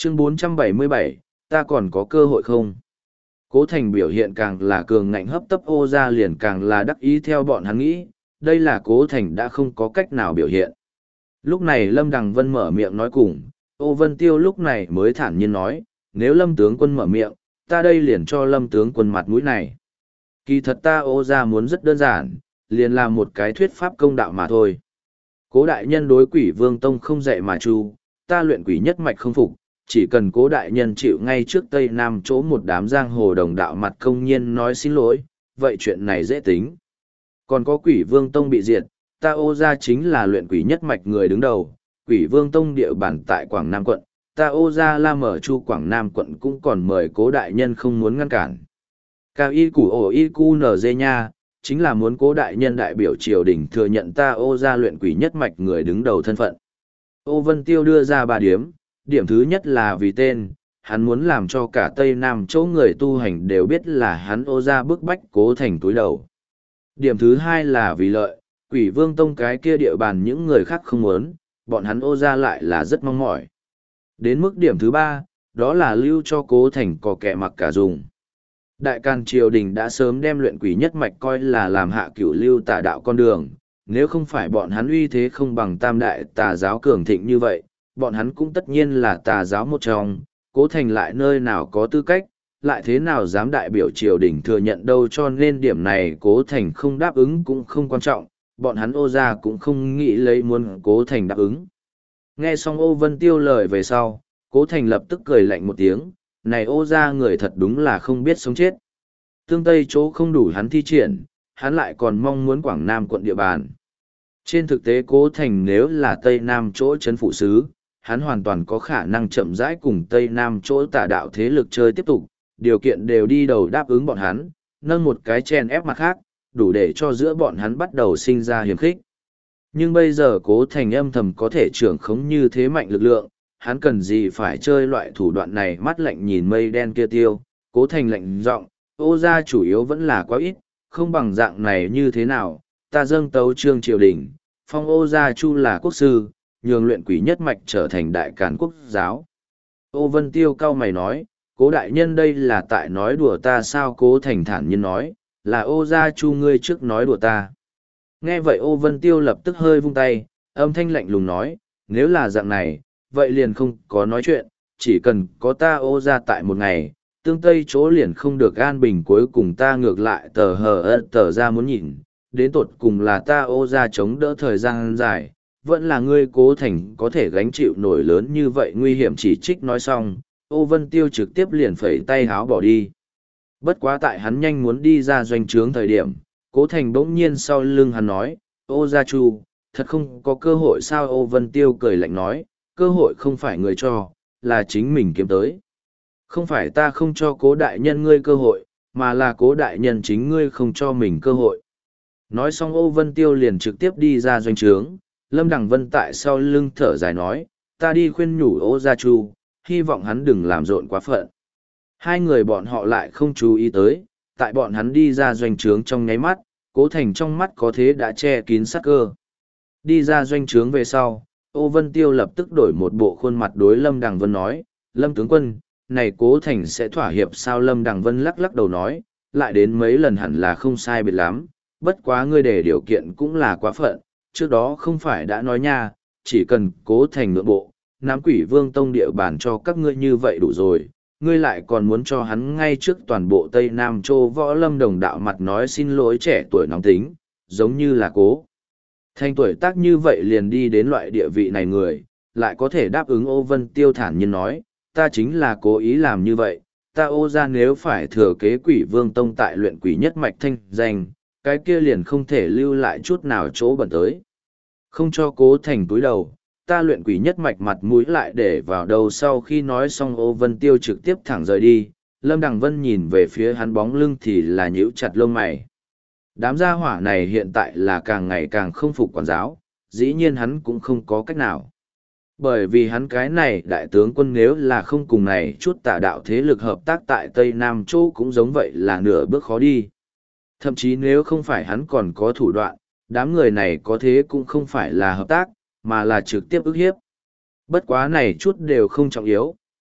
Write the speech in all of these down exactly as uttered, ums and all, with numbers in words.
Chương bốn trăm bảy mươi bảy, ta còn có cơ hội không? Cố Thành biểu hiện càng là cường ngạnh hấp tấp ô ra liền càng là đắc ý theo bọn hắn nghĩ, đây là Cố Thành đã không có cách nào biểu hiện. Lúc này Lâm Đằng Vân mở miệng nói cùng, Ô Vân Tiêu lúc này mới thản nhiên nói, nếu Lâm tướng quân mở miệng, ta đây liền cho Lâm tướng quân mặt mũi này. Kỳ thật ta ô ra muốn rất đơn giản, liền là một cái thuyết pháp công đạo mà thôi. Cố đại nhân đối Quỷ Vương Tông không dạy mà chu, ta luyện quỷ nhất mạch không phục, chỉ cần Cố đại nhân chịu ngay trước Tây Nam chỗ một đám giang hồ đồng đạo mặt công nhiên nói xin lỗi, vậy chuyện này dễ tính. Còn có Quỷ Vương Tông bị diệt, ta ô ra chính là luyện quỷ nhất mạch người đứng đầu, Quỷ Vương Tông địa bản tại Quảng Nam quận, ta ô ra la mở chu Quảng Nam quận cũng còn mời Cố đại nhân không muốn ngăn cản. Cao y củ ổ y cu nở dê nha, chính là muốn Cố đại nhân đại biểu triều đình thừa nhận ta ô ra luyện quỷ nhất mạch người đứng đầu thân phận. Ô Vân Tiêu đưa ra ba điểm, điểm thứ nhất là vì tên, hắn muốn làm cho cả Tây Nam chỗ người tu hành đều biết là hắn ô ra bức bách Cố Thành túi đầu. Điểm thứ hai là vì lợi, Quỷ Vương Tông cái kia địa bàn những người khác không muốn, bọn hắn ô ra lại là rất mong mỏi. Đến mức điểm thứ ba, đó là lưu cho Cố Thành có kẻ mặc cả dùng. Đại Càn triều đình đã sớm đem luyện quỷ nhất mạch coi là làm hạ cửu lưu tà đạo con đường, nếu không phải bọn hắn uy thế không bằng tam đại tà giáo cường thịnh như vậy, bọn hắn cũng tất nhiên là tà giáo một trong, Cố Thành lại nơi nào có tư cách, lại thế nào dám đại biểu triều đình thừa nhận đâu, cho nên điểm này Cố Thành không đáp ứng cũng không quan trọng, bọn hắn ô ra cũng không nghĩ lấy muốn Cố Thành đáp ứng. Nghe xong Ô Vân Tiêu lời về sau, Cố Thành lập tức cười lạnh một tiếng, này ô ra người thật đúng là không biết sống chết. Tương Tây chỗ không đủ hắn thi triển, hắn lại còn mong muốn Quảng Nam quận địa bàn. Trên thực tế Cố Thành nếu là Tây Nam chỗ trấn phụ sứ, hắn hoàn toàn có khả năng chậm rãi cùng Tây Nam chỗ tà đạo thế lực chơi tiếp tục, điều kiện đều đi đầu đáp ứng bọn hắn, nâng một cái chen ép mặt khác, đủ để cho giữa bọn hắn bắt đầu sinh ra hiềm khích. Nhưng bây giờ Cố Thành âm thầm có thể trưởng khống như thế mạnh lực lượng, hắn cần gì phải chơi loại thủ đoạn này, mắt lạnh nhìn mây đen kia tiêu, Cố Thành lạnh giọng, ô gia chủ yếu vẫn là quá ít, không bằng dạng này như thế nào, ta dâng tấu trương triều đình, phong ô gia chu là quốc sư, nhường luyện quỷ nhất mạch trở thành đại càn quốc giáo. Ô Vân Tiêu cao mày nói, Cố đại nhân đây là tại nói đùa ta sao? Cố Thành thản nhiên nói, là ô gia chu ngươi trước nói đùa ta. Nghe vậy Ô Vân Tiêu lập tức hơi vung tay, âm thanh lạnh lùng nói, nếu là dạng này, vậy liền không có nói chuyện, chỉ cần có ta ô ra tại một ngày, tương tây chỗ liền không được an bình, cuối cùng ta ngược lại tờ hờ ớt tờ ra muốn nhìn, đến tột cùng là ta ô ra chống đỡ thời gian dài, vẫn là ngươi Cố Thành có thể gánh chịu nổi lớn như vậy nguy hiểm. Chỉ trích nói xong, Ô Vân Tiêu trực tiếp liền phẩy tay háo bỏ đi. Bất quá tại hắn nhanh muốn đi ra doanh trướng thời điểm, Cố Thành bỗng nhiên sau lưng hắn nói, ô gia chu, thật không có cơ hội sao? Ô Vân Tiêu cười lạnh nói, cơ hội không phải người cho, là chính mình kiếm tới. Không phải ta không cho Cố đại nhân ngươi cơ hội, mà là Cố đại nhân chính ngươi không cho mình cơ hội. Nói xong Ô Vân Tiêu liền trực tiếp đi ra doanh trướng, Lâm Đằng Vân tại sau lưng thở dài nói, ta đi khuyên nhủ ô gia chu, hy vọng hắn đừng làm rộn quá phận. Hai người bọn họ lại không chú ý tới, tại bọn hắn đi ra doanh trướng trong nháy mắt, Cố Thành trong mắt có thế đã che kín sát cơ. Đi ra doanh trướng về sau, Ô Vân Tiêu lập tức đổi một bộ khuôn mặt đối Lâm Đằng Vân nói, Lâm tướng quân, này Cố Thành sẽ thỏa hiệp sao? Lâm Đằng Vân lắc lắc đầu nói, lại đến mấy lần hẳn là không sai biệt lắm, bất quá ngươi để điều kiện cũng là quá phận, trước đó không phải đã nói nha, chỉ cần Cố Thành ngưỡng bộ, nắm Quỷ Vương Tông địa bàn cho các ngươi như vậy đủ rồi, ngươi lại còn muốn cho hắn ngay trước toàn bộ Tây Nam Châu Võ Lâm đồng đạo mặt nói xin lỗi, trẻ tuổi nóng tính, giống như là Cố Thành tuổi tác như vậy liền đi đến loại địa vị này người, lại có thể đáp ứng. Ô Vân Tiêu thản nhiên nói, ta chính là cố ý làm như vậy, ta ô ra nếu phải thừa kế Quỷ Vương Tông tại luyện quỷ nhất mạch thanh danh, cái kia liền không thể lưu lại chút nào chỗ bẩn tới. Không cho Cố Thành túi đầu, ta luyện quỷ nhất mạch mặt mũi lại để vào đầu. Sau khi nói xong Ô Vân Tiêu trực tiếp thẳng rời đi, Lâm Đằng Vân nhìn về phía hắn bóng lưng thì là nhíu chặt lông mày. Đám gia hỏa này hiện tại là càng ngày càng không phục quản giáo, dĩ nhiên hắn cũng không có cách nào. Bởi vì hắn cái này đại tướng quân nếu là không cùng này chút tà đạo thế lực hợp tác tại Tây Nam Châu cũng giống vậy là nửa bước khó đi. Thậm chí nếu không phải hắn còn có thủ đoạn, đám người này có thế cũng không phải là hợp tác, mà là trực tiếp ức hiếp. Bất quá này chút đều không trọng yếu,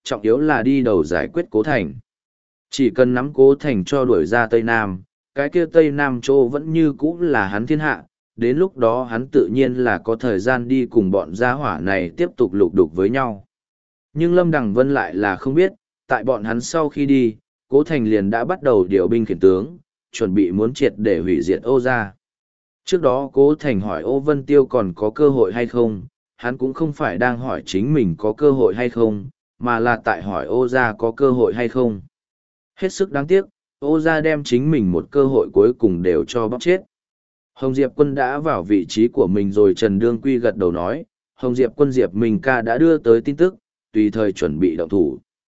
trọng yếu là đi đầu giải quyết Cố Thành. Chỉ cần nắm Cố Thành cho đuổi ra Tây Nam, cái kia Tây Nam chỗ vẫn như cũ là hắn thiên hạ, đến lúc đó hắn tự nhiên là có thời gian đi cùng bọn gia hỏa này tiếp tục lục đục với nhau. Nhưng Lâm Đằng Vân lại là không biết, tại bọn hắn sau khi đi, Cố Thành liền đã bắt đầu điều binh khiển tướng, chuẩn bị muốn triệt để hủy diệt Ô gia. Trước đó Cố Thành hỏi Ô Vân Tiêu còn có cơ hội hay không, hắn cũng không phải đang hỏi chính mình có cơ hội hay không, mà là tại hỏi Ô gia có cơ hội hay không. Hết sức đáng tiếc, Ô gia đem chính mình một cơ hội cuối cùng đều cho bóc chết. Hồng Diệp Quân đã vào vị trí của mình rồi. Trần Đương Quy gật đầu nói, Hồng Diệp Quân Diệp Minh Ca đã đưa tới tin tức, tùy thời chuẩn bị động thủ.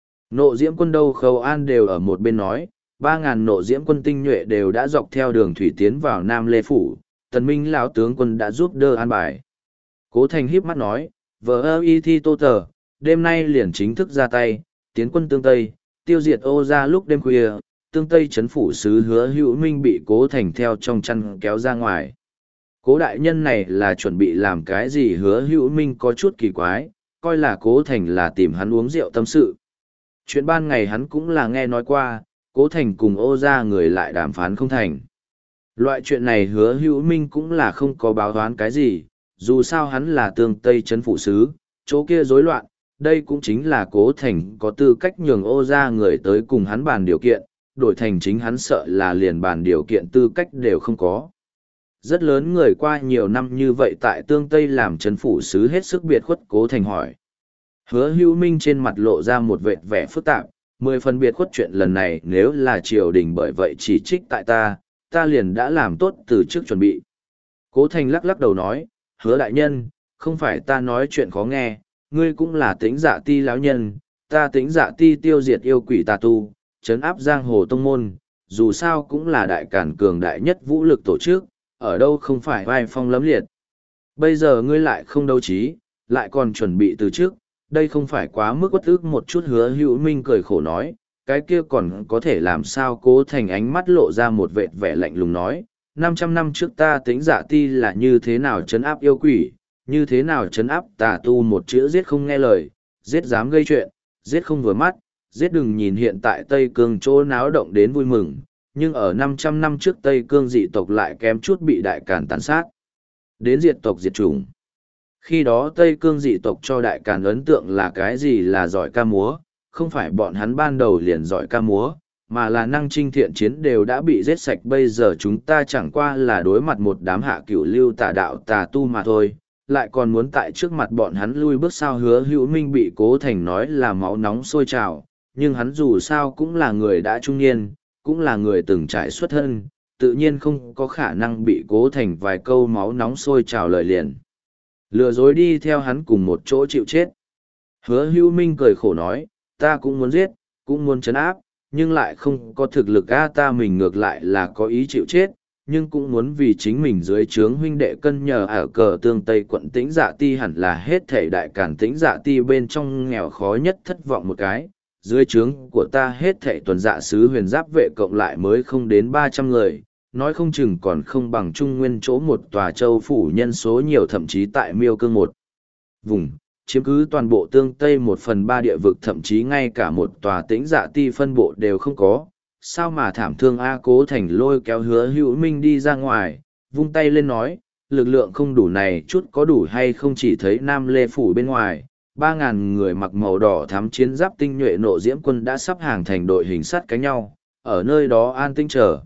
Nộ Diễm Quân đâu Khâu An đều ở một bên nói, ba ngàn Nộ Diễm Quân tinh nhuệ đều đã dọc theo đường thủy tiến vào Nam Lê Phủ, Tần Minh lão tướng quân đã giúp đỡ an bài. Cố Thành híp mắt nói, vờ ơ y thi tô tờ, đêm nay liền chính thức ra tay, tiến quân tương Tây, tiêu diệt Ô gia. Lúc đêm khuya, tương Tây chấn phủ sứ Hứa Hữu Minh bị Cố Thành theo trong chăn kéo ra ngoài. Cố đại nhân này là chuẩn bị làm cái gì? Hứa Hữu Minh có chút kỳ quái, coi là Cố Thành là tìm hắn uống rượu tâm sự. Chuyện ban ngày hắn cũng là nghe nói qua, Cố Thành cùng Ô gia người lại đàm phán không thành. Loại chuyện này Hứa Hữu Minh cũng là không có báo đoán cái gì, dù sao hắn là tương Tây chấn phủ sứ, chỗ kia rối loạn, đây cũng chính là Cố Thành có tư cách nhường Ô gia người tới cùng hắn bàn điều kiện, đổi thành chính hắn sợ là liền bàn điều kiện tư cách đều không có. Rất lớn người qua nhiều năm như vậy tại tương Tây làm chấn phủ sứ hết sức biệt khuất. Cố Thành hỏi. Hứa Hữu Minh trên mặt lộ ra một vệt vẻ phức tạp, mười phần biệt khuất. Chuyện lần này nếu là triều đình bởi vậy chỉ trích tại ta, ta liền đã làm tốt từ trước chuẩn bị. Cố Thành lắc lắc đầu nói, Hứa đại nhân, không phải ta nói chuyện khó nghe, ngươi cũng là Tĩnh Dạ Ti lão nhân, ta Tĩnh Dạ Ti tiêu diệt yêu quỷ tà tu, trấn áp giang hồ tông môn, dù sao cũng là đại cản cường đại nhất vũ lực tổ chức, ở đâu không phải vai phong lấm liệt. Bây giờ ngươi lại không đấu trí, lại còn chuẩn bị từ trước, đây không phải quá mức uất ức một chút? Hứa Hữu Minh cười khổ nói, cái kia còn có thể làm sao? Cố Thành ánh mắt lộ ra một vệt vẻ lạnh lùng nói, năm trăm năm trước ta Tĩnh Dạ Ti là như thế nào trấn áp yêu quỷ, như thế nào trấn áp tà tu, một chữ giết không nghe lời, giết dám gây chuyện, giết không vừa mắt, giết. Đừng nhìn hiện tại Tây Cương chỗ náo động đến vui mừng, nhưng ở năm trăm năm trước Tây Cương dị tộc lại kém chút bị đại càn tàn sát, đến diệt tộc diệt chủng. Khi đó Tây Cương dị tộc cho đại càn ấn tượng là cái gì? Là giỏi ca múa, không phải bọn hắn ban đầu liền giỏi ca múa, mà là năng trinh thiện chiến đều đã bị giết sạch. Bây giờ chúng ta chẳng qua là đối mặt một đám hạ cửu lưu tà đạo tà tu mà thôi, lại còn muốn tại trước mặt bọn hắn lui bước sao? Hứa Hữu Minh bị Cố Thành nói là máu nóng sôi trào, nhưng hắn dù sao cũng là người đã trung niên, cũng là người từng trải xuất thân, tự nhiên không có khả năng bị Cố Thành vài câu máu nóng sôi trào lời liền lừa dối đi theo hắn cùng một chỗ chịu chết. Hứa Hữu Minh cười khổ nói, ta cũng muốn giết, cũng muốn trấn áp, nhưng lại không có thực lực. A ta mình ngược lại là có ý chịu chết, nhưng cũng muốn vì chính mình dưới trướng huynh đệ cân nhờ. Ở cờ tương Tây quận Tĩnh Dạ Ti hẳn là hết thể đại càn Tĩnh Dạ Ti bên trong nghèo khó nhất, thất vọng một cái. Dưới trướng của ta hết thể tuần dạ sứ huyền giáp vệ cộng lại mới không đến ba trăm người, nói không chừng còn không bằng Trung Nguyên chỗ một tòa châu phủ nhân số nhiều, thậm chí tại Miêu Cương một vùng, chiếm cứ toàn bộ tương Tây một phần ba địa vực, thậm chí ngay cả một tòa Tĩnh Dạ Ti phân bộ đều không có. Sao mà thảm thương a? Cố Thành lôi kéo Hứa Hữu Minh đi ra ngoài, vung tay lên nói, lực lượng không đủ này chút có đủ hay không? Chỉ thấy Nam Lê Phủ bên ngoài, ba ngàn người mặc màu đỏ thắm chiến giáp tinh nhuệ Nộ Diễm Quân đã sắp hàng thành đội hình sắt cánh nhau, ở nơi đó an tinh chờ.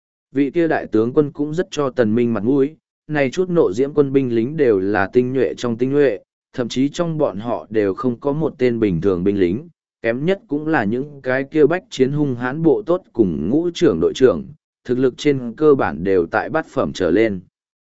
Vị kia đại tướng quân cũng rất cho Tần Minh mặt mũi, này chút Nộ Diễm Quân binh lính đều là tinh nhuệ trong tinh nhuệ, thậm chí trong bọn họ đều không có một tên bình thường binh lính, kém nhất cũng là những cái kia bách chiến hung hãn bộ tốt cùng ngũ trưởng đội trưởng, thực lực trên cơ bản đều tại bát phẩm trở lên.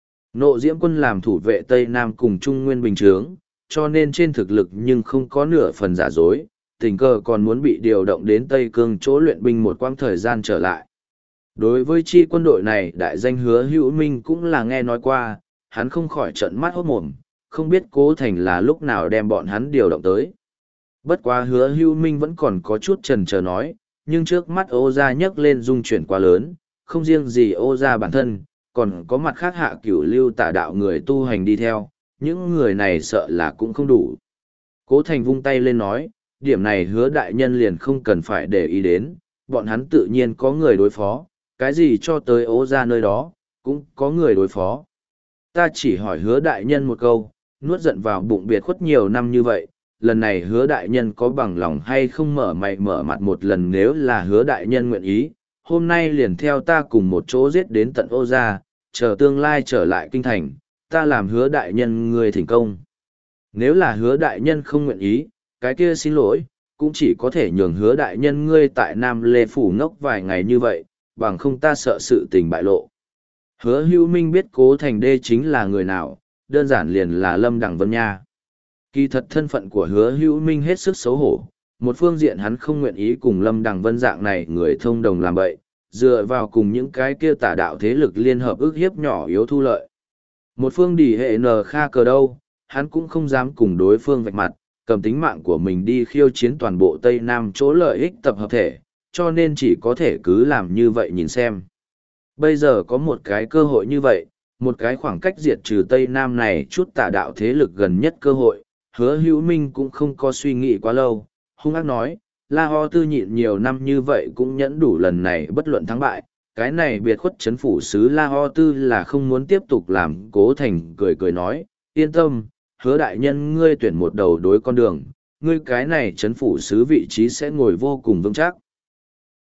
Nộ Diễm Quân làm thủ vệ Tây Nam cùng Trung Nguyên bình chướng, cho nên trên thực lực nhưng không có nửa phần giả dối, tình cờ còn muốn bị điều động đến Tây Cương chỗ luyện binh một quãng thời gian trở lại. Đối với chi quân đội này, đại danh Hứa Hữu Minh cũng là nghe nói qua, hắn không khỏi trợn mắt hốt mồm, không biết Cố Thành là lúc nào đem bọn hắn điều động tới. Bất quá Hứa Hữu Minh vẫn còn có chút chần chờ nói, nhưng trước mắt Ô gia nhấc lên dung chuyển quá lớn, không riêng gì Ô gia bản thân, còn có mặt khác hạ cửu lưu tà đạo người tu hành đi theo, những người này sợ là cũng không đủ. Cố Thành vung tay lên nói, điểm này hứa đại nhân liền không cần phải để ý đến, bọn hắn tự nhiên có người đối phó, cái gì cho tới Ô gia nơi đó, cũng có người đối phó. Ta chỉ hỏi hứa đại nhân một câu, nuốt giận vào bụng biệt khuất nhiều năm như vậy, lần này hứa đại nhân có bằng lòng hay không mở mày mở mặt một lần, nếu là hứa đại nhân nguyện ý, hôm nay liền theo ta cùng một chỗ giết đến tận Ô gia, chờ tương lai trở lại kinh thành, ta làm hứa đại nhân người thành công. Nếu là hứa đại nhân không nguyện ý, cái kia xin lỗi, cũng chỉ có thể nhường hứa đại nhân ngươi tại Nam Lê Phủ ngốc vài ngày như vậy, bằng không ta sợ sự tình bại lộ. Hứa Hữu Minh biết Cố Thành Đê chính là người nào, đơn giản liền là Lâm Đằng Vân nha. Kỳ thật thân phận của Hứa Hữu Minh hết sức xấu hổ, một phương diện hắn không nguyện ý cùng Lâm Đằng Vân dạng này người thông đồng làm bậy, dựa vào cùng những cái kia tà đạo thế lực liên hợp ức hiếp nhỏ yếu thu lợi. Một phương đỉ hệ nờ kha cờ đâu, hắn cũng không dám cùng đối phương vạch mặt, cầm tính mạng của mình đi khiêu chiến toàn bộ Tây Nam chỗ lợi ích tập hợp thể, cho nên chỉ có thể cứ làm như vậy nhìn xem. Bây giờ có một cái cơ hội như vậy, một cái khoảng cách diệt trừ Tây Nam này chút tà đạo thế lực gần nhất cơ hội, Hứa Hữu Minh cũng không có suy nghĩ quá lâu, hung ác nói, La Ho Tư nhịn nhiều năm như vậy cũng nhẫn đủ lần này bất luận thắng bại, cái này biệt khuất chấn phủ sứ La Ho Tư là không muốn tiếp tục làm. Cố Thành cười cười nói, yên tâm, Hứa đại nhân ngươi tuyển một đầu đối con đường, ngươi cái này chấn phủ sứ vị trí sẽ ngồi vô cùng vững chắc.